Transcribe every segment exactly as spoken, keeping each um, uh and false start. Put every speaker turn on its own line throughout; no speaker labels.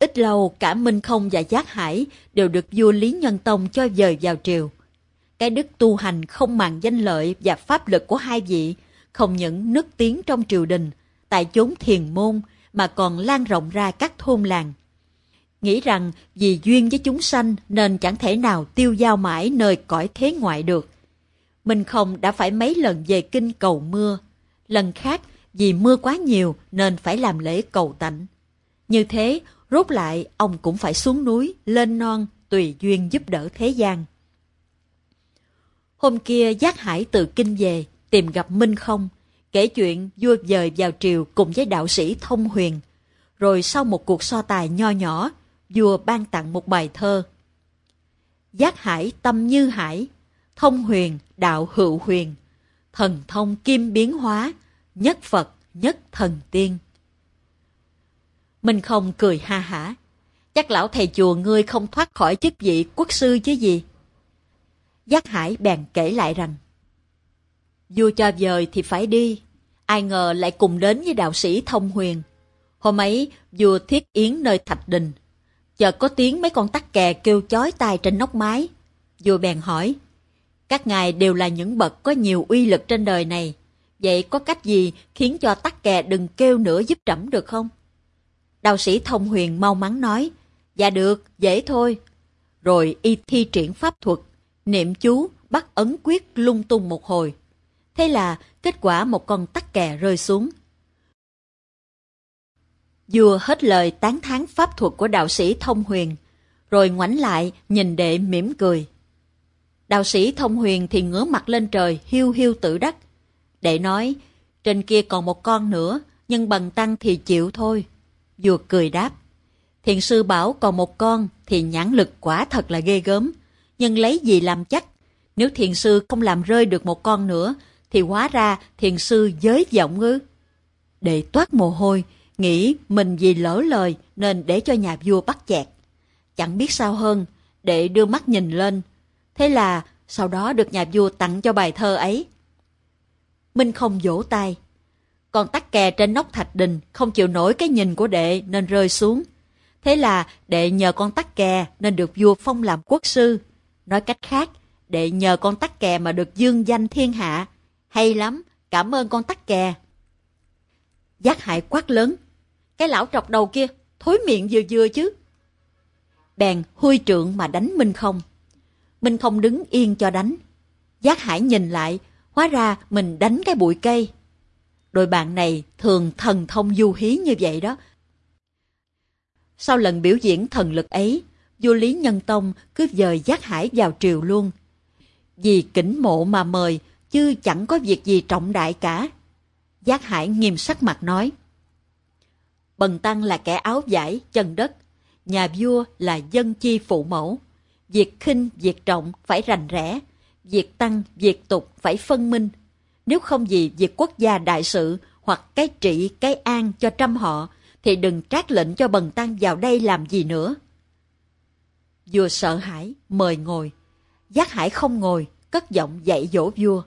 Ít lâu cả Minh Không và Giác Hải đều được vua Lý Nhân Tông cho dời vào triều. Cái đức tu hành không màng danh lợi và pháp lực của hai vị không những nức tiếng trong triều đình, tại chốn thiền môn, mà còn lan rộng ra các thôn làng. Nghĩ rằng vì duyên với chúng sanh nên chẳng thể nào tiêu dao mãi nơi cõi thế ngoại được. Minh Không đã phải mấy lần về kinh cầu mưa. Lần khác vì mưa quá nhiều nên phải làm lễ cầu tạnh. Như thế, rốt lại ông cũng phải xuống núi, lên non, tùy duyên giúp đỡ thế gian. Hôm kia Giác Hải từ kinh về, tìm gặp Minh Không, kể chuyện vua dời vào triều cùng với đạo sĩ Thông Huyền. Rồi sau một cuộc so tài nho nhỏ, vua ban tặng một bài thơ. Giác Hải tâm như hải, Thông Huyền đạo hữu huyền, thần thông kim biến hóa, nhất Phật nhất thần tiên. Minh Không cười ha hả. Chắc lão thầy chùa ngươi không thoát khỏi chức vị quốc sư chứ gì. Giác Hải bèn kể lại rằng, vua cho dời thì phải đi, ai ngờ lại cùng đến với đạo sĩ Thông Huyền. Hôm ấy vua thiết yến nơi thạch đình, chợt có tiếng mấy con tắc kè kêu chói tai trên nóc mái. Vua bèn hỏi, các ngài đều là những bậc có nhiều uy lực trên đời này, vậy có cách gì khiến cho tắc kè đừng kêu nữa giúp trẫm được không? Đạo sĩ Thông Huyền mau mắn nói, dạ được, dễ thôi. Rồi y thi triển pháp thuật, niệm chú, bắt ấn quyết lung tung một hồi. Thế là kết quả một con tắc kè rơi xuống. Vua hết lời tán thán pháp thuật của đạo sĩ Thông Huyền, rồi ngoảnh lại nhìn đệ mỉm cười. Đạo sĩ Thông Huyền thì ngửa mặt lên trời hiu hiu tự đắc. Đệ nói, trên kia còn một con nữa, nhưng bần tăng thì chịu thôi. Vua cười đáp, thiền sư bảo còn một con thì nhãn lực quả thật là ghê gớm, nhưng lấy gì làm chắc? Nếu thiền sư không làm rơi được một con nữa, thì hóa ra thiền sư giới vọng ư? Đệ toát mồ hôi, nghĩ mình vì lỡ lời nên để cho nhà vua bắt chẹt. Chẳng biết sao hơn, đệ đưa mắt nhìn lên. Thế là sau đó được nhà vua tặng cho bài thơ ấy. Minh Không vỗ tay. Con tắc kè trên nóc thạch đình không chịu nổi cái nhìn của đệ nên rơi xuống. Thế là đệ nhờ con tắc kè nên được vua phong làm quốc sư. Nói cách khác, đệ nhờ con tắc kè mà được dương danh thiên hạ. Hay lắm, cảm ơn con tắc kè. Giác Hải quát lớn, cái lão trọc đầu kia, thối miệng vừa vừa chứ. Bèn huy trượng mà đánh Minh Không. Minh Không đứng yên cho đánh. Giác Hải nhìn lại, hóa ra mình đánh cái bụi cây. Đội bạn này thường thần thông du hí như vậy đó. Sau lần biểu diễn thần lực ấy, vua Lý Nhân Tông cứ dời Giác Hải vào triều luôn. Vì kính mộ mà mời, chứ chẳng có việc gì trọng đại cả. Giác Hải nghiêm sắc mặt nói, bần tăng là kẻ áo vải chân đất, nhà vua là dân chi phụ mẫu. Việc khinh, việc trọng phải rành rẽ, việc tăng, việc tục phải phân minh. Nếu không vì việc quốc gia đại sự hoặc cái trị, cái an cho trăm họ, thì đừng trác lệnh cho bần tăng vào đây làm gì nữa. Vua sợ hãi, mời ngồi. Giác Hải không ngồi, cất giọng dạy dỗ vua.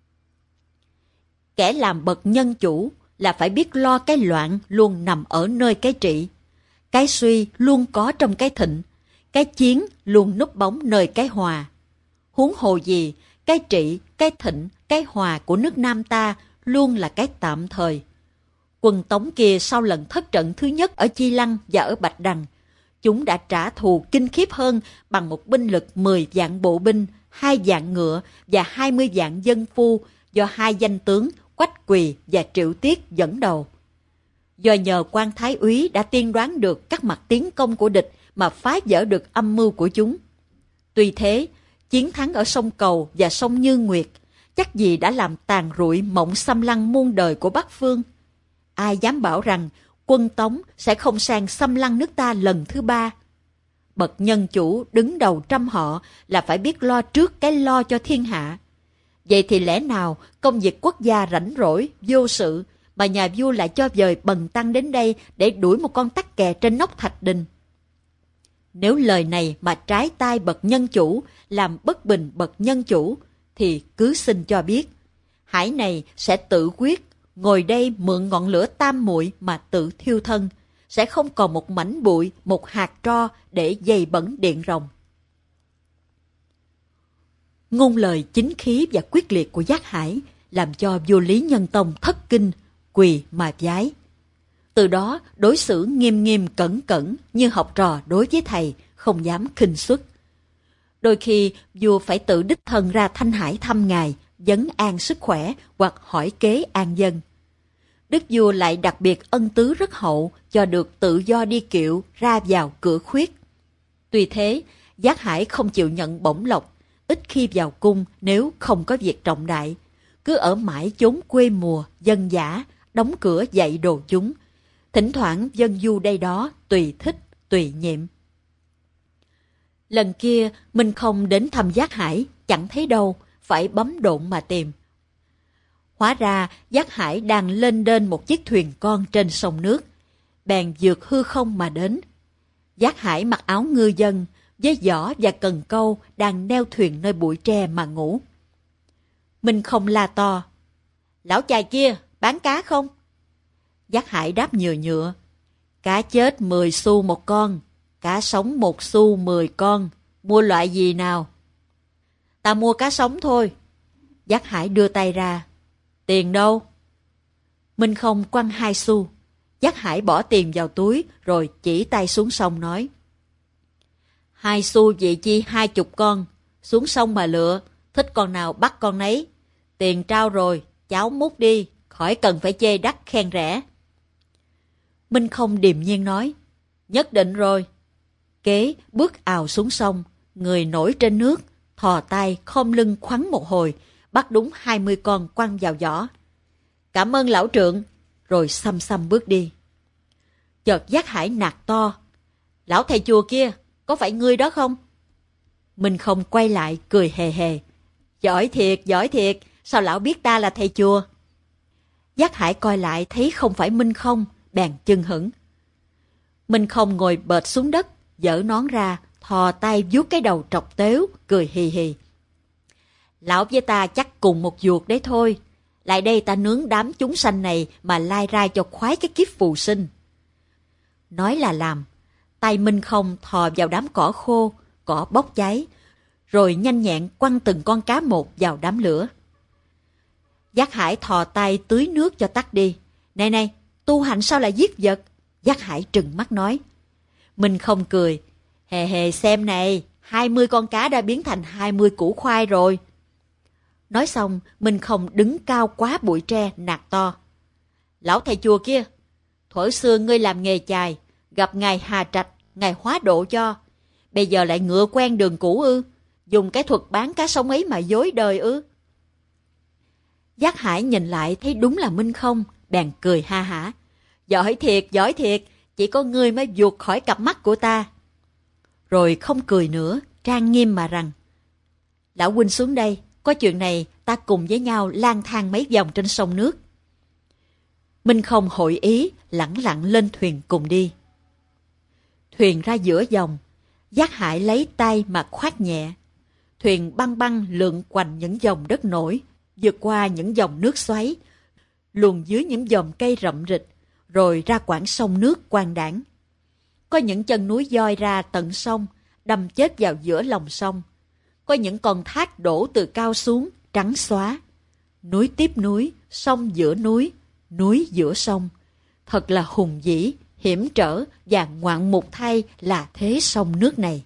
Kẻ làm bậc nhân chủ là phải biết lo cái loạn luôn nằm ở nơi cái trị. Cái suy luôn có trong cái thịnh. Cái chiến luôn núp bóng nơi cái hòa. Huống hồ gì, cái trị, cái thịnh, cái hòa của nước Nam ta luôn là cái tạm thời. Quân Tống kia sau lần thất trận thứ nhất ở Chi Lăng và ở Bạch Đằng, chúng đã trả thù kinh khiếp hơn bằng một binh lực mười vạn bộ binh, hai vạn ngựa và hai mươi vạn dân phu do hai danh tướng Quách Quỳ và Triệu Tiết dẫn đầu. Do nhờ quan thái úy đã tiên đoán được các mặt tiến công của địch mà phá vỡ được âm mưu của chúng. Tuy thế, chiến thắng ở sông Cầu và sông Như Nguyệt chắc gì đã làm tàn rụi mộng xâm lăng muôn đời của Bắc Phương. Ai dám bảo rằng quân Tống sẽ không sang xâm lăng nước ta lần thứ ba? Bậc nhân chủ đứng đầu trăm họ là phải biết lo trước cái lo cho thiên hạ. Vậy thì lẽ nào công việc quốc gia rảnh rỗi, vô sự, mà nhà vua lại cho dời bần tăng đến đây để đuổi một con tắc kè trên nóc thạch đình? Nếu lời này mà trái tai bậc nhân chủ, làm bất bình bậc nhân chủ, thì cứ xin cho biết, Hải này sẽ tự quyết, ngồi đây mượn ngọn lửa tam muội mà tự thiêu thân, sẽ không còn một mảnh bụi, một hạt tro để dày bẩn điện rồng. Ngôn lời chính khí và quyết liệt của Giác Hải làm cho vua Lý Nhân Tông thất kinh, quỳ mà vái. Từ đó đối xử nghiêm nghiêm cẩn cẩn như học trò đối với thầy, không dám khinh suất. Đôi khi vua phải tự đích thân ra Thanh Hải thăm ngài, vấn an sức khỏe hoặc hỏi kế an dân. Đức vua lại đặc biệt ân tứ rất hậu, cho được tự do đi kiệu ra vào cửa khuyết. Tuy thế, Giác Hải không chịu nhận bổng lộc, ít khi vào cung nếu không có việc trọng đại, cứ ở mãi chốn quê mùa, dân dã, đóng cửa dạy đồ chúng. Thỉnh thoảng dân du đây đó, tùy thích, tùy nhiệm. Lần kia, Minh Không đến thăm Giác Hải, chẳng thấy đâu, phải bấm độn mà tìm. Hóa ra, Giác Hải đang lên đên một chiếc thuyền con trên sông nước, bèn vượt hư không mà đến. Giác Hải mặc áo ngư dân, với giỏ và cần câu đang neo thuyền nơi bụi tre mà ngủ. Minh Không la to, lão chài kia, bán cá không? Giác Hải đáp nhừa nhựa, cá chết mười xu một con, cá sống một xu mười con, mua loại gì nào? Ta mua cá sống thôi. Giác Hải đưa tay ra, tiền đâu? Minh Không quăng hai xu. Giác Hải bỏ tiền vào túi rồi chỉ tay xuống sông nói, hai xu vị chi hai chục con, xuống sông mà lựa, thích con nào bắt con nấy. Tiền trao rồi, cháu múc đi, khỏi cần phải chê đắt khen rẻ. Minh Không điềm nhiên nói, nhất định rồi. Kế bước ào xuống sông, người nổi trên nước, thò tay khom lưng khoắn một hồi, bắt đúng hai mươi con quăng vào giỏ. Cảm ơn lão trượng, rồi xăm xăm bước đi. Chợt Giác Hải nạt to, lão thầy chùa kia, có phải ngươi đó không? Minh Không quay lại cười hề hề, giỏi thiệt, giỏi thiệt, sao lão biết ta là thầy chùa? Giác Hải coi lại thấy không phải Minh Không, bèn chưng hửng. Minh Không ngồi bệt xuống đất, giở nón ra, thò tay vuốt cái đầu trọc tếu, cười hì hì. Lão với ta chắc cùng một ruột đấy thôi. Lại đây ta nướng đám chúng sanh này mà lai rai cho khoái cái kiếp phù sinh. Nói là làm, tay Minh Không thò vào đám cỏ khô, cỏ bốc cháy, rồi nhanh nhẹn quăng từng con cá một vào đám lửa. Giác Hải thò tay tưới nước cho tắt đi. Này này, tu hành sao lại giết vật? Giác Hải trừng mắt nói. Minh Không cười, hề hề xem này, hai mươi con cá đã biến thành hai mươi củ khoai rồi. Nói xong, Minh Không đứng cao quá bụi tre nạt to. Lão thầy chùa kia, thuở xưa ngươi làm nghề chài, gặp ngài Hà Trạch, ngài hóa độ cho. Bây giờ lại ngựa quen đường cũ ư? Dùng cái thuật bán cá sống ấy mà dối đời ư? Giác Hải nhìn lại thấy đúng là Minh Không, bèn cười ha hả. Giỏi thiệt, giỏi thiệt, chỉ có ngươi mới vụt khỏi cặp mắt của ta. Rồi không cười nữa, trang nghiêm mà rằng, lão huynh xuống đây, có chuyện này ta cùng với nhau lang thang mấy vòng trên sông nước. Minh Không hội ý, lẳng lặng lên thuyền cùng đi. Thuyền ra giữa dòng, Giác Hải lấy tay mà khoát nhẹ. Thuyền băng băng lượn quanh những dòng đất nổi, vượt qua những dòng nước xoáy, luồn dưới những dòng cây rậm rịch, rồi ra quãng sông nước quang đãng. Có những chân núi doi ra tận sông, đâm chết vào giữa lòng sông. Có những con thác đổ từ cao xuống, trắng xóa. Núi tiếp núi, sông giữa núi, núi giữa sông. Thật là hùng vĩ, hiểm trở và ngoạn mục thay là thế sông nước này.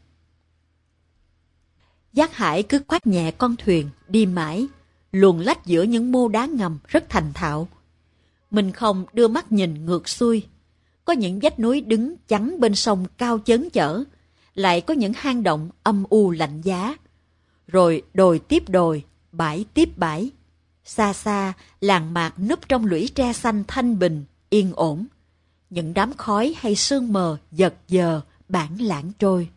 Giác Hải cứ khoác nhẹ con thuyền, đi mãi, luồn lách giữa những mô đá ngầm rất thành thạo. Mình không đưa mắt nhìn ngược xuôi. Có những vách núi đứng chắn bên sông cao chớn chở, lại có những hang động âm u lạnh giá. Rồi đồi tiếp đồi, bãi tiếp bãi. Xa xa, làng mạc núp trong lũy tre xanh thanh bình, yên ổn. Những đám khói hay sương mờ giật giờ, bản lãng trôi.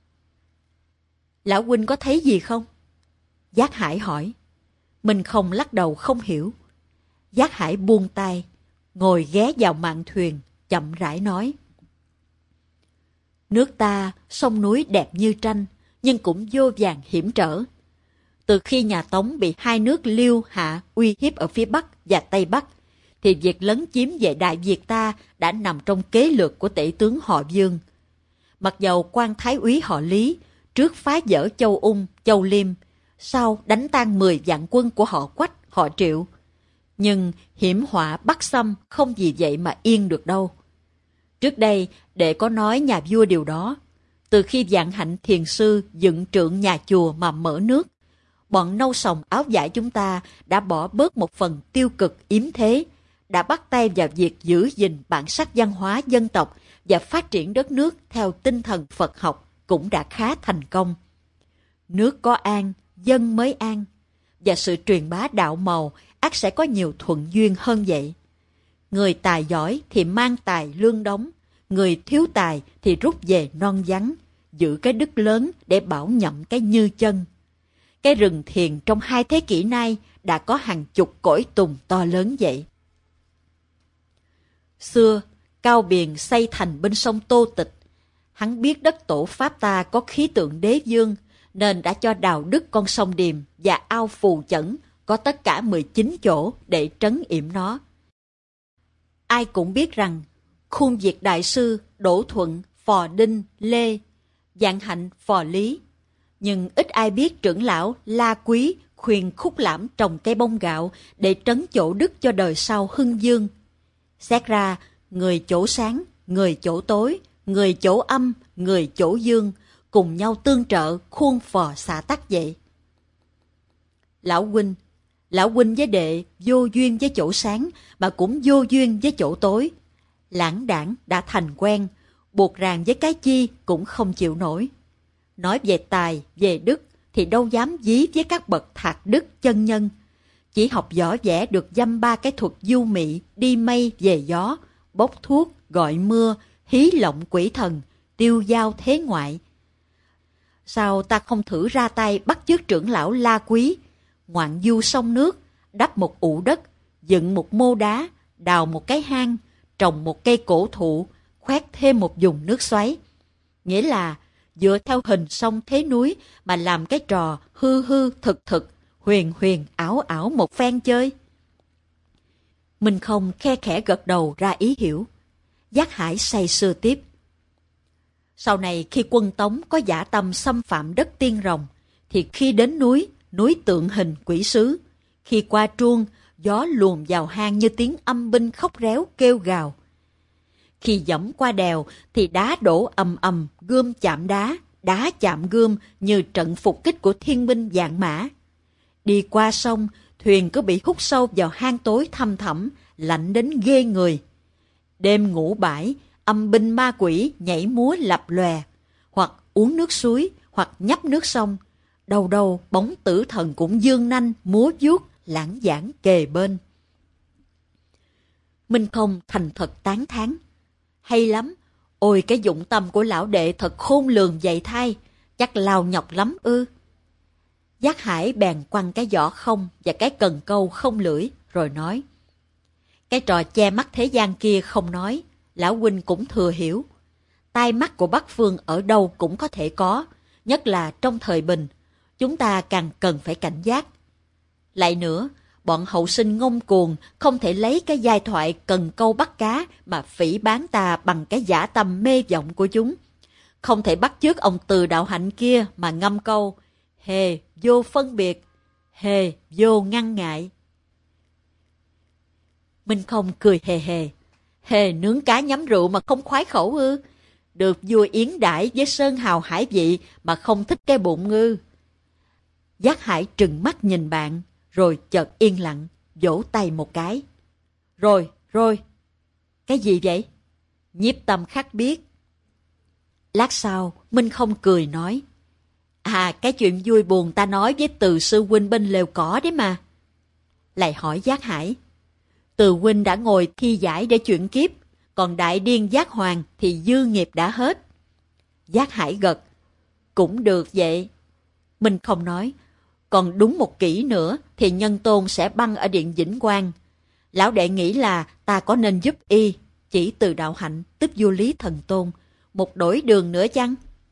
Lão huynh có thấy gì không? Giác Hải hỏi. Mình không lắc đầu không hiểu. Giác Hải buông tay, ngồi ghé vào mạn thuyền, chậm rãi nói. Nước ta, sông núi đẹp như tranh, nhưng cũng vô vàn hiểm trở. Từ khi nhà Tống bị hai nước Liêu Hạ uy hiếp ở phía Bắc và Tây Bắc, thì việc lấn chiếm về Đại Việt ta đã nằm trong kế lược của tể tướng họ Dương. Mặc dầu quan thái úy họ Lý trước phá vỡ Châu Ung, Châu Liêm, sau đánh tan mười vạn quân của họ Quách, họ Triệu, nhưng hiểm họa bắt xâm không vì vậy mà yên được đâu. Trước đây, đệ có nói nhà vua điều đó. Từ khi Vạn Hạnh Thiền Sư dựng trượng nhà chùa mà mở nước, bọn nâu sòng áo vải chúng ta đã bỏ bớt một phần tiêu cực yếm thế, đã bắt tay vào việc giữ gìn bản sắc văn hóa dân tộc và phát triển đất nước theo tinh thần Phật học cũng đã khá thành công. Nước có an, dân mới an, và sự truyền bá đạo màu ắt sẽ có nhiều thuận duyên hơn vậy. Người tài giỏi thì mang tài lương đóng, người thiếu tài thì rút về non vắng, giữ cái đức lớn để bảo nhậm cái như chân. Cái rừng thiền trong hai thế kỷ nay đã có hàng chục cõi tùng to lớn vậy. Xưa, Cao Biền xây thành bên sông Tô Tịch. Hắn biết đất tổ Pháp ta có khí tượng đế vương, nên đã cho đào đứt con sông Điềm và ao Phù Chẩn có tất cả mười chín chỗ để trấn yểm nó. Ai cũng biết rằng, Khuôn Việt Đại Sư, Đỗ Thuận, Phò Đinh, Lê, Vạn Hạnh, Phò Lý. Nhưng ít ai biết trưởng lão La Quý khuyên Khúc Lãm trồng cây bông gạo để trấn chỗ đức cho đời sau hưng dương. Xét ra, người chỗ sáng, người chỗ tối, người chỗ âm, người chỗ dương, cùng nhau tương trợ khuôn phò xạ tắc vậy. Lão huynh, lão huynh với đệ vô duyên với chỗ sáng mà cũng vô duyên với chỗ tối. Lãng đảng đã thành quen, buộc ràng với cái chi cũng không chịu nổi. Nói về tài, về đức thì đâu dám dí với các bậc thạc đức chân nhân. Chỉ học võ vẽ được dăm ba cái thuật du mị, đi mây về gió, bốc thuốc, gọi mưa, hí lộng quỷ thần, tiêu dao thế ngoại. Sao ta không thử ra tay bắt chước trưởng lão La Quý, ngoạn du sông nước, đắp một ụ đất, dựng một mô đá, đào một cái hang, trồng một cây cổ thụ, khoét thêm một vùng nước xoáy. Nghĩa là dựa theo hình sông thế núi mà làm cái trò hư hư thực thực, huyền huyền ảo ảo một phen chơi. Minh Không khe khẽ gật đầu ra ý hiểu. Giác Hải say sưa tiếp. Sau này khi quân Tống có dã tâm xâm phạm đất Tiên Rồng, thì khi đến núi, núi tượng hình quỷ sứ. Khi qua truông, gió luồn vào hang như tiếng âm binh khóc réo kêu gào. Khi dẫm qua đèo thì đá đổ ầm ầm, gươm chạm đá, đá chạm gươm như trận phục kích của thiên binh vạn mã. Đi qua sông, thuyền cứ bị hút sâu vào hang tối thăm thẳm, lạnh đến ghê người. Đêm ngủ bãi, âm binh ma quỷ nhảy múa lập lòe, hoặc uống nước suối, hoặc nhấp nước sông. Đầu đầu bóng tử thần cũng dương nanh, múa vuốt, lãng giảng kề bên. Minh Không thành thật tán thán. Hay lắm, ôi cái dụng tâm của lão đệ thật khôn lường vậy thay, chắc lao nhọc lắm ư. Giác Hải bèn quăng cái giỏ không và cái cần câu không lưỡi, rồi nói. Cái trò che mắt thế gian kia không nói, lão huynh cũng thừa hiểu. Tai mắt của Bắc Phương ở đâu cũng có thể có, nhất là trong thời bình, chúng ta càng cần phải cảnh giác. Lại nữa, bọn hậu sinh ngông cuồng không thể lấy cái giai thoại cần câu bắt cá mà phỉ bán ta bằng cái dã tâm mê vọng của chúng. Không thể bắt chước ông Từ Đạo Hạnh kia mà ngâm câu hề vô phân biệt, hề vô ngăn ngại. Minh Không cười hề hề. Hề nướng cá nhắm rượu mà không khoái khẩu ư? Được vua yến đãi với sơn hào hải vị mà không thích cái bụng ư? Giác Hải trừng mắt nhìn bạn, rồi chợt yên lặng, vỗ tay một cái. Rồi, rồi. Cái gì vậy? Nhiếp Tâm khắc biết. Lát sau, Minh Không cười nói. À, cái chuyện vui buồn ta nói với Từ sư huynh bên lều cỏ đấy mà. Lại hỏi Giác Hải. Từ huynh đã ngồi thi giải để chuyển kiếp, còn đại điên Giác Hoàng thì dư nghiệp đã hết. Giác Hải gật. Cũng được vậy. Minh Không nói. Còn đúng một kỷ nữa thì Nhân Tôn sẽ băng ở điện Vĩnh Quang. Lão đệ nghĩ là ta có nên giúp y, chỉ Từ Đạo Hạnh, tức vua Lý Thần Tôn, một đổi đường nữa chăng?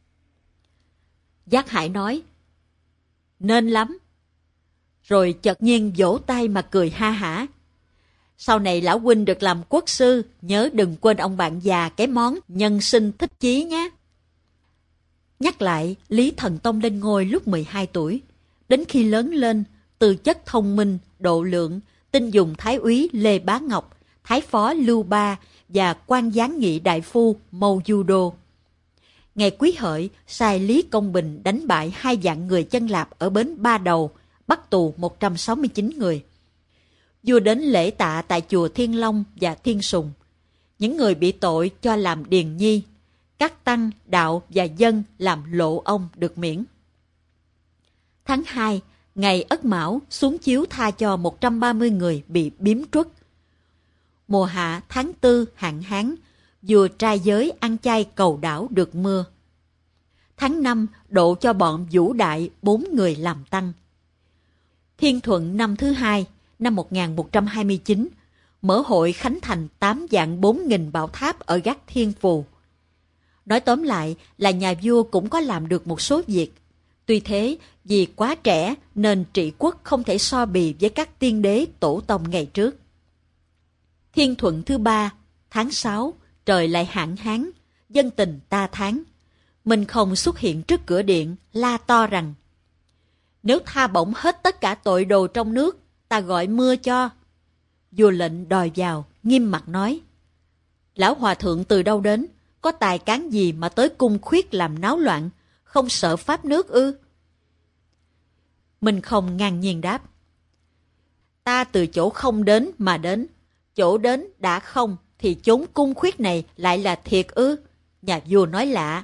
Giác Hải nói. Nên lắm. Rồi chợt nhiên vỗ tay mà cười ha hả. Sau này lão huynh được làm quốc sư, nhớ đừng quên ông bạn già cái món nhân sinh thích chí nhé. Nhắc lại, Lý Thần Tông lên ngôi lúc mười hai tuổi. Đến khi lớn lên, tư chất thông minh, độ lượng, tin dùng thái úy Lê Bá Ngọc, thái phó Lưu Ba và quan giám nghị đại phu Mâu Du Đô. Ngày Quý Hợi, sai Lý Công Bình đánh bại hai vạn người chân Lạp ở bến Ba Đầu, bắt tù một trăm sáu mươi chín người. Vua đến lễ tạ tại chùa Thiên Long và Thiên Sùng. Những người bị tội cho làm điền nhi, các tăng, đạo và dân làm lộ ông được miễn. Tháng hai, ngày Ất Mão xuống chiếu tha cho một trăm ba mươi người bị biếm truất. Mùa hạ tháng tư hạn hán, vua trai giới ăn chay cầu đảo được mưa. Tháng năm độ cho bọn Vũ Đại bốn người làm tăng. Thiên Thuận năm thứ hai, năm một nghìn một trăm hai mươi chín, mở hội khánh thành tám vạn bốn nghìn bảo tháp ở gác Thiên Phù. Nói tóm lại là nhà vua cũng có làm được một số việc. Tuy thế, vì quá trẻ nên trị quốc không thể so bì với các tiên đế tổ tông ngày trước. Thiên Thuận thứ ba, tháng sáu, trời lại hạn hán, dân tình ta thán. Minh Không xuất hiện trước cửa điện, la to rằng: nếu tha bổng hết tất cả tội đồ trong nước, ta gọi mưa cho. Vua lệnh đòi vào, nghiêm mặt nói: lão hòa thượng từ đâu đến, có tài cán gì mà tới cung khuyết làm náo loạn, không sợ pháp nước ư? Minh Không ngang nhiên đáp: ta từ chỗ không đến mà đến, chỗ đến đã không thì chốn cung khuyết này lại là thiệt ư? Nhà vua nói lạ.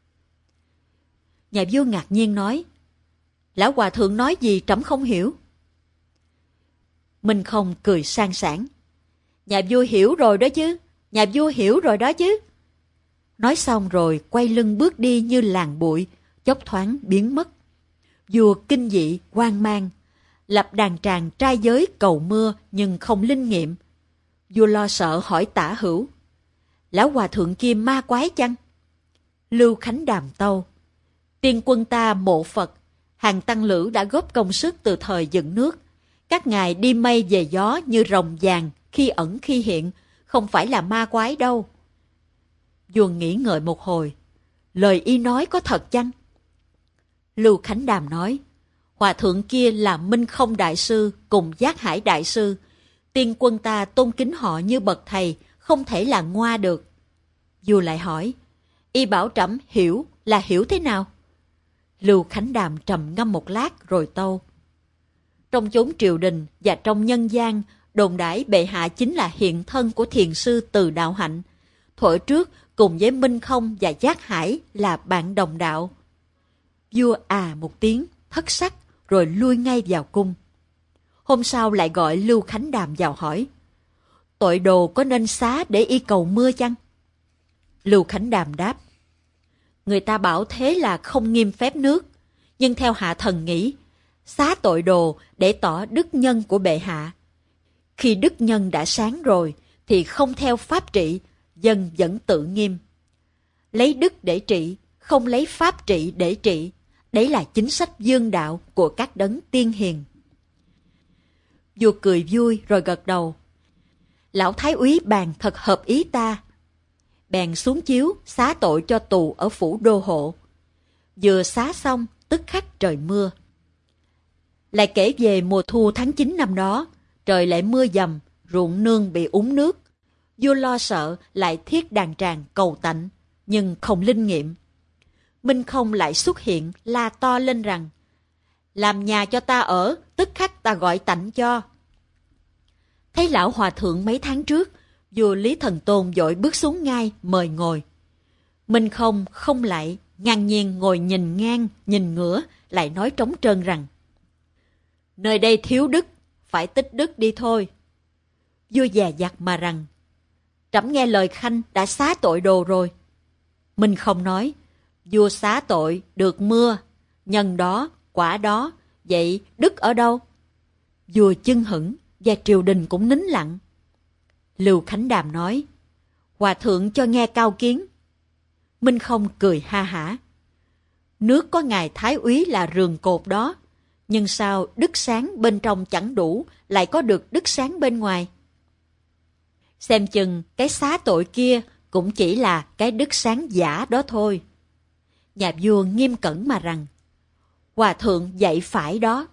Nhà vua ngạc nhiên nói: lão hòa thượng nói gì trẫm không hiểu. Minh Không cười sang sảng: nhà vua hiểu rồi đó chứ, nhà vua hiểu rồi đó chứ. Nói xong rồi quay lưng bước đi như làn bụi, chốc thoáng biến mất. Vua kinh dị, hoang mang, lập đàn tràng trai giới cầu mưa nhưng không linh nghiệm. Vua lo sợ hỏi Tả Hữu: lão hòa thượng kia ma quái chăng? Lưu Khánh đàm tâu: tiên quân ta mộ Phật, hàng tăng lữ đã góp công sức từ thời dựng nước. Các ngài đi mây về gió như rồng vàng, khi ẩn khi hiện, không phải là ma quái đâu. Vua nghĩ ngợi một hồi: lời y nói có thật chăng? Lưu Khánh đàm nói: hòa thượng kia là Minh Không đại sư cùng Giác Hải đại sư. Tiên quân ta tôn kính họ như bậc thầy, không thể là ngoa được. Vua lại hỏi: y bảo trẫm hiểu là hiểu thế nào? Lưu Khánh đàm trầm ngâm một lát rồi tâu: trong chốn triều đình và trong nhân gian, đồn đãi bệ hạ chính là hiện thân của thiền sư Từ Đạo Hạnh. Thuở trước cùng với Minh Không và Giác Hải là bạn đồng đạo. Vua à một tiếng, thất sắc, rồi lui ngay vào cung. Hôm sau lại gọi Lưu Khánh đàm vào hỏi: tội đồ có nên xá để y cầu mưa chăng? Lưu Khánh đàm đáp: người ta bảo thế là không nghiêm phép nước, nhưng theo hạ thần nghĩ, xá tội đồ để tỏ đức nhân của bệ hạ. Khi đức nhân đã sáng rồi thì không theo pháp trị, dân vẫn tự nghiêm. Lấy đức để trị, không lấy pháp trị để trị, đấy là chính sách dương đạo của các đấng tiên hiền. Vua cười vui rồi gật đầu: lão thái úy bàn thật hợp ý ta. Bèn xuống chiếu xá tội cho tù ở phủ đô hộ. Vừa xá xong tức khắc trời mưa. Lại kể về mùa thu tháng chín năm đó, trời lại mưa dầm, ruộng nương bị úng nước. Vua lo sợ lại thiết đàn tràng cầu tạnh, nhưng không linh nghiệm. Minh Không lại xuất hiện la to lên rằng: làm nhà cho ta ở, tức khắc ta gọi tạnh cho. Thấy lão hòa thượng mấy tháng trước, vua Lý Thần Tôn vội bước xuống ngai mời ngồi. Minh Không không lại, ngang nhiên ngồi nhìn ngang nhìn ngửa, lại nói trống trơn rằng: nơi đây thiếu đức, phải tích đức đi thôi. Vua dè dặt mà rằng: trẫm nghe lời khanh đã xá tội đồ rồi. Minh Không nói: vua xá tội được mưa, nhân đó quả đó, vậy đức ở đâu? Vua chưng hửng và triều đình cũng nín lặng. Lưu Khánh đàm nói: hòa thượng cho nghe cao kiến. Minh Không cười ha hả: nước có ngài thái úy là rường cột đó, nhưng sao đức sáng bên trong chẳng đủ, lại có được đức sáng bên ngoài? Xem chừng cái xá tội kia cũng chỉ là cái đức sáng giả đó thôi. Nhà vua nghiêm cẩn mà rằng, hòa thượng dạy phải đó.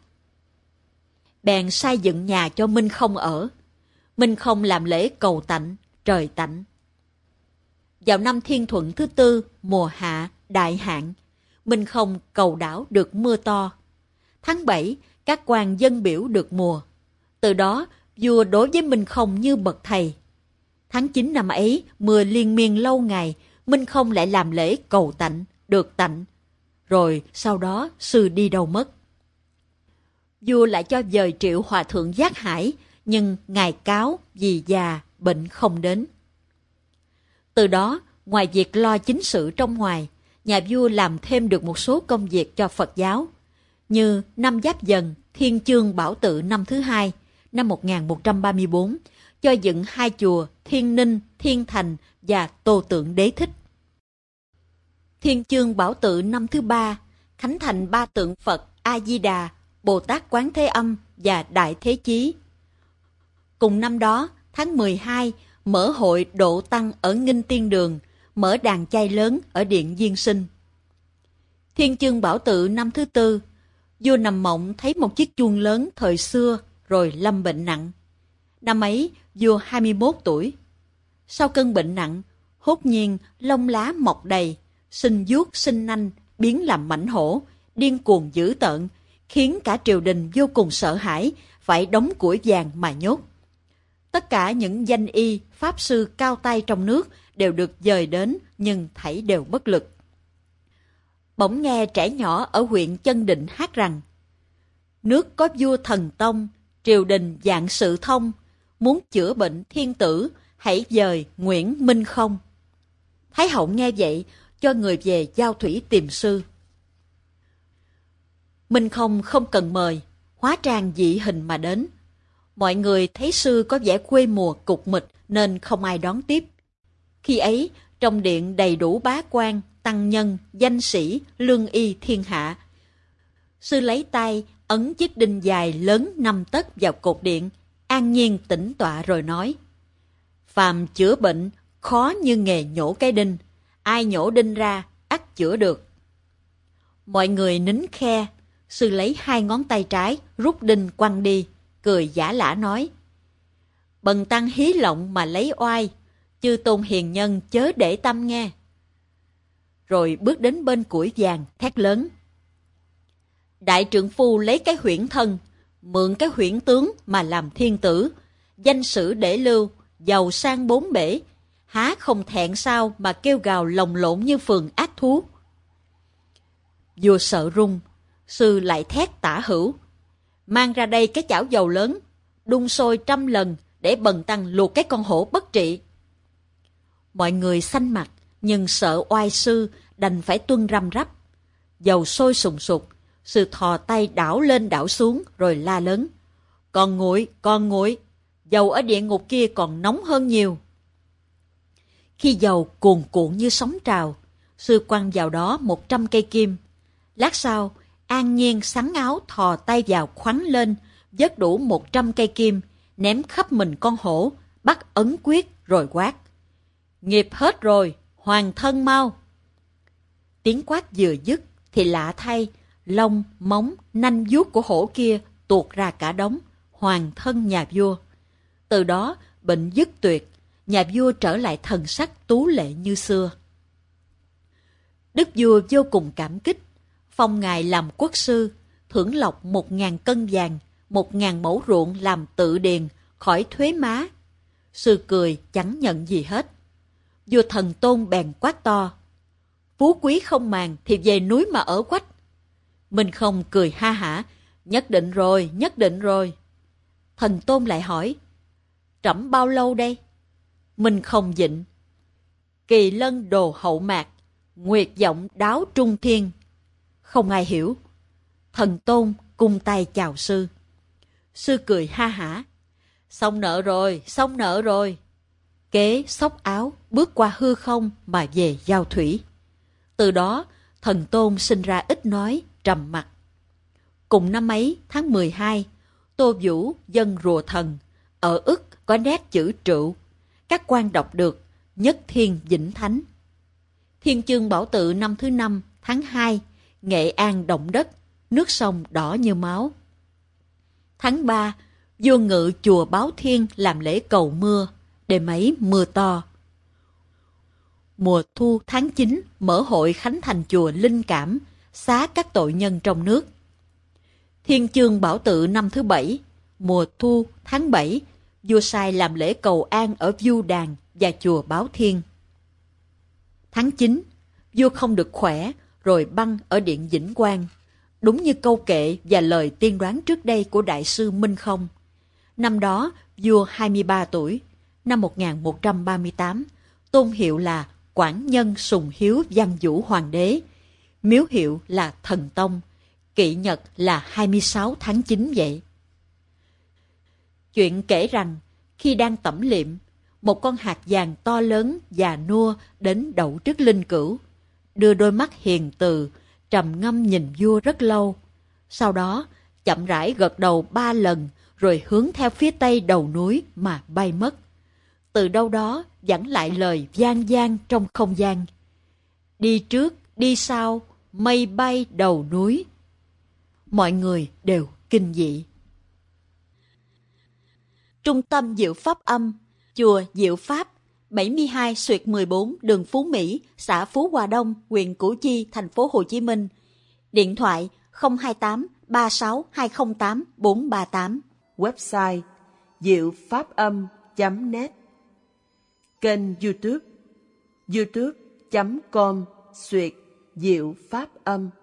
Bèn sai dựng nhà cho Minh Không ở. Minh Không làm lễ cầu tạnh, trời tạnh. Vào năm Thiên Thuận thứ tư, mùa hạ, đại hạn, Minh Không cầu đảo được mưa to. Tháng bảy, các quan dân biểu được mùa. Từ đó, vua đối với Minh Không như bậc thầy. Tháng chín năm ấy, mưa liên miên lâu ngày, Minh Không lại làm lễ cầu tạnh, được tạnh. Rồi sau đó sư đi đâu mất. Vua lại cho dời triệu hòa thượng Giác Hải, nhưng ngài cáo vì già, bệnh không đến. Từ đó, ngoài việc lo chính sự trong ngoài, nhà vua làm thêm được một số công việc cho Phật giáo, như năm Giáp Dần, Thiên Chương Bảo Tự năm thứ hai, năm một nghìn một trăm ba mươi bốn, cho dựng hai chùa Thiên Ninh, Thiên Thành và Tô Tượng Đế Thích. Thiên Chương Bảo Tự năm thứ ba, khánh thành ba tượng Phật A-di-đà, Bồ Tát Quán Thế Âm và Đại Thế Chí. Cùng năm đó, tháng mười hai, mở hội độ tăng ở Nghinh Tiên Đường, mở đàn chay lớn ở Điện Diên Sinh. Thiên Chương Bảo Tự năm thứ tư, vua nằm mộng thấy một chiếc chuông lớn thời xưa rồi lâm bệnh nặng. Năm ấy, vua hai mươi mốt tuổi. Sau cơn bệnh nặng, hốt nhiên lông lá mọc đầy, sinh vuốt sinh nanh, biến làm mãnh hổ, điên cuồng dữ tợn, khiến cả triều đình vô cùng sợ hãi, phải đóng củi vàng mà nhốt. Tất cả những danh y, pháp sư cao tay trong nước đều được dời đến, nhưng thảy đều bất lực. Bỗng nghe trẻ nhỏ ở huyện Chân Định hát rằng: nước có vua thần tông, triều đình vạn sự thông, muốn chữa bệnh thiên tử, hãy dời Nguyễn Minh Không. Thái hậu nghe vậy, cho người về Giao Thủy tìm sư. Minh Không không cần mời, hóa trang dị hình mà đến. Mọi người thấy sư có vẻ quê mùa cục mịch nên không ai đón tiếp. Khi ấy, trong điện đầy đủ bá quan, tăng nhân, danh sĩ, lương y thiên hạ. Sư lấy tay ấn chiếc đinh dài lớn năm tấc vào cột điện, an nhiên tĩnh tọa rồi nói: phàm chữa bệnh, khó như nghề nhổ cái đinh. Ai nhổ đinh ra, ắt chữa được. Mọi người nín khe. Sư lấy hai ngón tay trái, rút đinh quăng đi, cười giả lả nói: bần tăng hí lộng mà lấy oai, chư tôn hiền nhân chớ để tâm nghe. Rồi bước đến bên củi vàng, thét lớn: đại trượng phu lấy cái huyễn thân, mượn cái huyễn tướng mà làm thiên tử, danh sử để lưu, giàu sang bốn bể, há không thẹn sao mà kêu gào lồng lộn như phường ác thú. Vua sợ run. Sư lại thét tả hữu: mang ra đây cái chảo dầu lớn, đun sôi trăm lần để bần tăng luộc cái con hổ bất trị. Mọi người xanh mặt, nhưng sợ oai sư đành phải tuân răm rắp. Dầu sôi sùng sục, sư thò tay đảo lên đảo xuống rồi la lớn: còn nguội, còn nguội, dầu ở địa ngục kia còn nóng hơn nhiều. Khi dầu cuồn cuộn như sóng trào, sư quăng vào đó một trăm cây kim. Lát sau, an nhiên sắn áo thò tay vào khoắn lên, vớt đủ một trăm cây kim, ném khắp mình con hổ, bắt ấn quyết rồi quát: nghiệp hết rồi, hoàn thân mau. Tiếng quát vừa dứt thì lạ thay, lông, móng, nanh vuốt của hổ kia tuột ra cả đống, hoàn thân nhà vua. Từ đó bệnh dứt tuyệt, nhà vua trở lại thần sắc tú lệ như xưa. Đức vua vô cùng cảm kích, phong ngài làm quốc sư, thưởng lộc một ngàn cân vàng, một ngàn mẫu ruộng làm tự điền, khỏi thuế má. Sư cười chẳng nhận gì hết. Vua Thần Tôn bèn quát to: phú quý không màng thì về núi mà ở quách. Minh Không cười ha hả: nhất định rồi, nhất định rồi. Thần Tôn lại hỏi: trẫm bao lâu đây? Minh Không vịnh: kỳ lân đồ hậu mạc, nguyệt vọng đáo trung thiên. Không ai hiểu. Thần Tôn cung tay chào sư. Sư cười ha hả: xong nợ rồi, xong nợ rồi. Kế xốc áo, bước qua hư không mà về Giao Thủy. Từ đó, Thần Tôn sinh ra ít nói, trầm mặc. Cùng năm ấy, tháng mười hai, Tô Vũ dân rùa thần, ở ức có nét chữ Trựu. các quan đọc được Nhất Thiên Vĩnh Thánh. Thiên Chương Bảo Tự năm thứ năm tháng hai, Nghệ An động đất, nước sông đỏ như máu. Tháng ba, vua ngự chùa Báo Thiên làm lễ cầu mưa, đêm ấy mưa to. Mùa thu tháng chín, mở hội khánh thành chùa Linh Cảm, xá các tội nhân trong nước. Thiên Chương Bảo Tự năm thứ bảy, mùa thu tháng bảy, vua sai làm lễ cầu an ở Vu Đàn và chùa Báo Thiên. Tháng chín, vua không được khỏe, rồi băng ở điện Vĩnh Quang, đúng như câu kệ và lời tiên đoán trước đây của Đại sư Minh Không. Năm đó, vua hai mươi ba tuổi, năm một nghìn một trăm ba mươi tám, tôn hiệu là Quảng Nhân Sùng Hiếu Văn Vũ Hoàng đế, miếu hiệu là Thần Tông, kỵ nhật là hai mươi sáu tháng chín vậy. Chuyện kể rằng, khi đang tẩm liệm, một con hạt vàng to lớn già nua đến đậu trước linh cữu, đưa đôi mắt hiền từ, trầm ngâm nhìn vua rất lâu. Sau đó, chậm rãi gật đầu ba lần, rồi hướng theo phía tây đầu núi mà bay mất. Từ đâu đó vẳng lại lời vang vang trong không gian. Đi trước, đi sau, mây bay đầu núi. Mọi người đều kinh dị. Trung tâm Diệu Pháp Âm, chùa Diệu Pháp, bảy mươi hai xuyệt mười bốn đường Phú Mỹ, xã Phú Hòa Đông, huyện Củ Chi, thành phố Hồ Chí Minh. Điện thoại không hai tám ba sáu hai không tám bốn ba tám.
Website diệu pháp âm chấm net. Kênh YouTube youtube chấm com xuyệt diệu pháp âm.